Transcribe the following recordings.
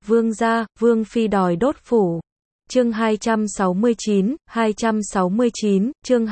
Vương gia, Vương phi đòi đốt phủ. Chương 269, chương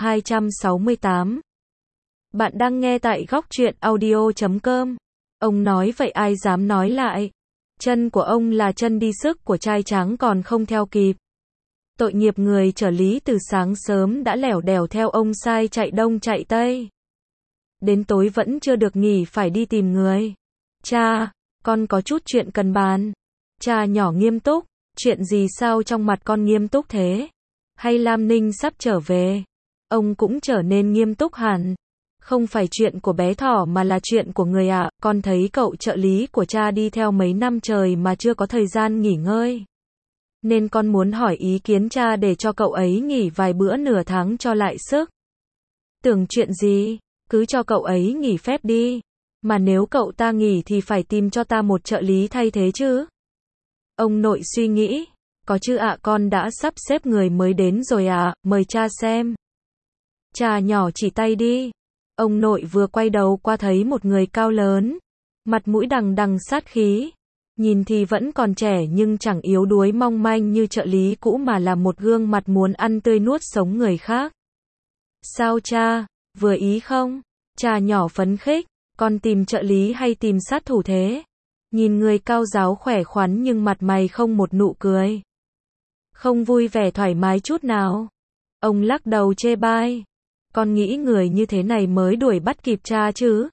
268. Bạn đang nghe tại góc truyện audio.com. Ông nói vậy ai dám nói lại. Chân của ông là chân đi, sức của trai tráng còn không theo kịp. Tội nghiệp người trợ lý từ sáng sớm đã lẻo đẻo theo ông sai chạy đông chạy tây. Đến tối vẫn chưa được nghỉ phải đi tìm người. Cha, con có chút chuyện cần bàn. Cha nhỏ nghiêm túc. Chuyện gì sao trong mặt con nghiêm túc thế? Hay Lam Ninh sắp trở về? Ông cũng trở nên nghiêm túc hẳn. Không phải chuyện của bé thỏ mà là chuyện của người ạ. Con thấy cậu trợ lý của cha đi theo mấy năm trời mà chưa có thời gian nghỉ ngơi. Nên con muốn hỏi ý kiến cha để cho cậu ấy nghỉ vài bữa nửa tháng cho lại sức. Tưởng chuyện gì? Cứ cho cậu ấy nghỉ phép đi. Mà nếu cậu ta nghỉ thì phải tìm cho ta một trợ lý thay thế chứ. Ông nội suy nghĩ. Có chứ ạ, con đã sắp xếp người mới đến rồi ạ, mời cha xem. Cha nhỏ chỉ tay đi. Ông nội vừa quay đầu qua thấy một người cao lớn. Mặt mũi đằng đằng sát khí. Nhìn thì vẫn còn trẻ nhưng chẳng yếu đuối mong manh như trợ lý cũ mà là một gương mặt muốn ăn tươi nuốt sống người khác. Sao cha, vừa ý không? Cha nhỏ phấn khích. Con tìm trợ lý hay tìm sát thủ thế? Nhìn người cao giáo khỏe khoắn nhưng mặt mày không một nụ cười. Không vui vẻ thoải mái chút nào. Ông lắc đầu chê bai. Con nghĩ người như thế này mới đuổi bắt kịp cha chứ.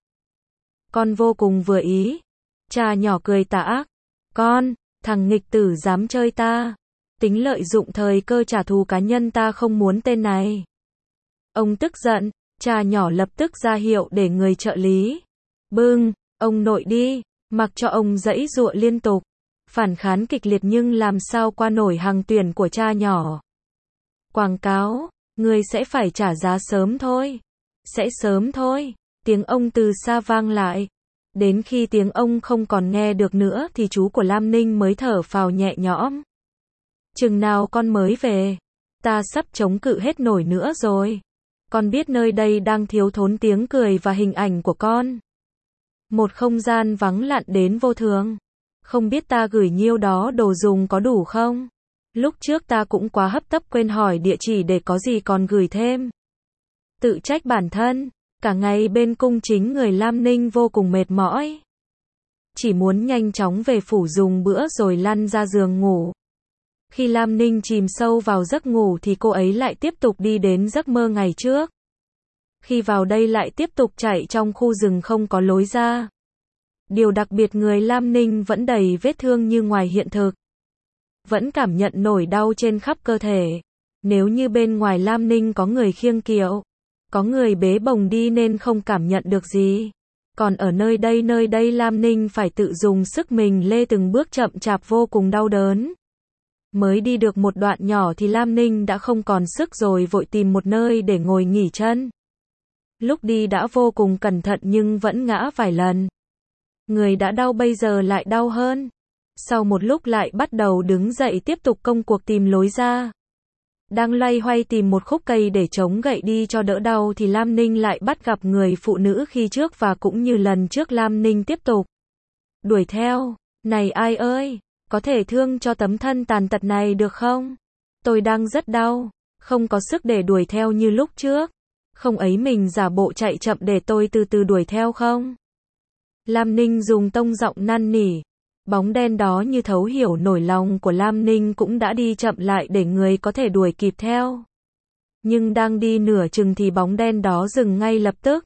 Con vô cùng vừa ý. Cha nhỏ cười tà ác. Con, thằng nghịch tử dám chơi ta. Tính lợi dụng thời cơ trả thù cá nhân, ta không muốn tên này. Ông tức giận. Cha nhỏ lập tức ra hiệu để người trợ lý. Bưng, ông nội đi. Mặc cho ông giãy giụa liên tục. Phản kháng kịch liệt nhưng làm sao qua nổi hàng tuyển của cha nhỏ. Quảng cáo, người sẽ phải trả giá sớm thôi. Sẽ sớm thôi. Tiếng ông từ xa vang lại. Đến khi tiếng ông không còn nghe được nữa thì chú của Lam Ninh mới thở phào nhẹ nhõm. Chừng nào con mới về? Ta sắp chống cự hết nổi nữa rồi. Con biết nơi đây đang thiếu thốn tiếng cười và hình ảnh của con. Một không gian vắng lặng đến vô thường. Không biết ta gửi nhiêu đó đồ dùng có đủ không? Lúc trước ta cũng quá hấp tấp quên hỏi địa chỉ để có gì còn gửi thêm. Tự trách bản thân. Cả ngày bên cung chính người Lam Ninh vô cùng mệt mỏi. Chỉ muốn nhanh chóng về phủ dùng bữa rồi lăn ra giường ngủ. Khi Lam Ninh chìm sâu vào giấc ngủ thì cô ấy lại tiếp tục đi đến giấc mơ ngày trước. Khi vào đây lại tiếp tục chạy trong khu rừng không có lối ra. Điều đặc biệt người Lam Ninh vẫn đầy vết thương như ngoài hiện thực. Vẫn cảm nhận nổi đau trên khắp cơ thể. Nếu như bên ngoài Lam Ninh có người khiêng kiệu, có người bế bồng đi nên không cảm nhận được gì. Còn ở nơi đây Lam Ninh phải tự dùng sức mình lê từng bước chậm chạp vô cùng đau đớn. Mới đi được một đoạn nhỏ thì Lam Ninh đã không còn sức rồi, vội tìm một nơi để ngồi nghỉ chân. Lúc đi đã vô cùng cẩn thận nhưng vẫn ngã vài lần. Người đã đau bây giờ lại đau hơn. Sau một lúc lại bắt đầu đứng dậy tiếp tục công cuộc tìm lối ra. Đang loay hoay tìm một khúc cây để chống gậy đi cho đỡ đau thì Lam Ninh lại bắt gặp người phụ nữ khi trước và cũng như lần trước Lam Ninh tiếp tục đuổi theo. Này ai ơi, có thể thương cho tấm thân tàn tật này được không? Tôi đang rất đau, không có sức để đuổi theo như lúc trước. Không ấy mình giả bộ chạy chậm để tôi từ từ đuổi theo không? Lam Ninh dùng tông giọng năn nỉ. Bóng đen đó như thấu hiểu nỗi lòng của Lam Ninh cũng đã đi chậm lại để người có thể đuổi kịp theo. Nhưng đang đi nửa chừng thì bóng đen đó dừng ngay lập tức.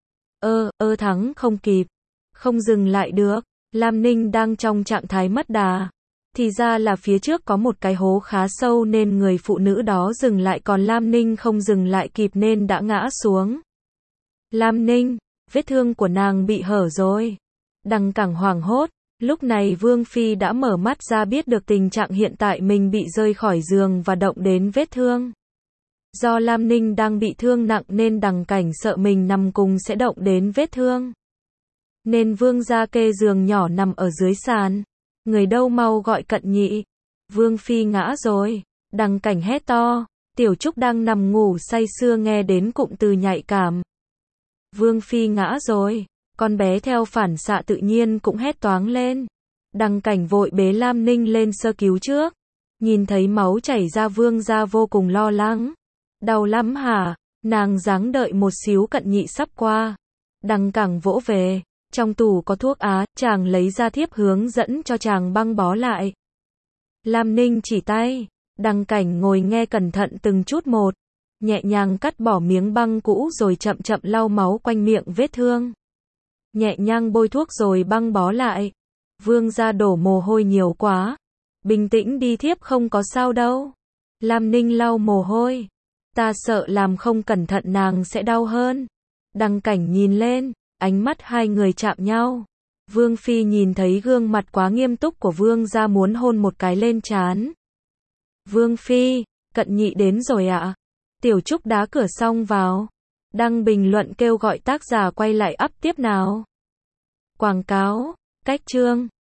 Thắng không kịp. Không dừng lại được. Lam Ninh đang trong trạng thái mất đà. Thì ra là phía trước có một cái hố khá sâu nên người phụ nữ đó dừng lại, còn Lam Ninh không dừng lại kịp nên đã ngã xuống. Lam Ninh, vết thương của nàng bị hở rồi. Đằng cẳng hoảng hốt. Lúc này Vương Phi đã mở mắt ra, biết được tình trạng hiện tại mình bị rơi khỏi giường và động đến vết thương. Do Lam Ninh đang bị thương nặng nên đằng cảnh sợ mình nằm cùng sẽ động đến vết thương. Nên Vương ra kê giường nhỏ nằm ở dưới sàn. Người đâu mau gọi Cận Nhị. Vương Phi ngã rồi. Đằng cảnh hét to. Tiểu Trúc đang nằm ngủ say sưa nghe đến cụm từ nhạy cảm. Vương Phi ngã rồi. Con bé theo phản xạ tự nhiên cũng hét toáng lên. Đăng Cảnh vội bế Lam Ninh lên sơ cứu trước. Nhìn thấy máu chảy ra Vương gia vô cùng lo lắng. Đau lắm hả? Nàng dáng đợi một xíu cận nhị sắp qua. Đăng Cảnh vỗ về. Trong tủ có thuốc á, chàng lấy ra thiếp hướng dẫn cho chàng băng bó lại. Lam Ninh chỉ tay. Đăng Cảnh ngồi nghe cẩn thận từng chút một. Nhẹ nhàng cắt bỏ miếng băng cũ rồi chậm chậm lau máu quanh miệng vết thương. Nhẹ nhàng bôi thuốc rồi băng bó lại. Vương gia đổ mồ hôi nhiều quá. Bình tĩnh đi thiếp không có sao đâu. Lam Ninh lau mồ hôi. Ta sợ làm không cẩn thận nàng sẽ đau hơn. Đăng Cảnh nhìn lên, ánh mắt hai người chạm nhau. Vương phi nhìn thấy gương mặt quá nghiêm túc của vương gia muốn hôn một cái lên trán. Vương phi, cận nhị đến rồi ạ. Tiểu Trúc đá cửa xong vào. Đăng bình luận kêu gọi tác giả quay lại up tiếp nào. Quảng cáo, cách chương.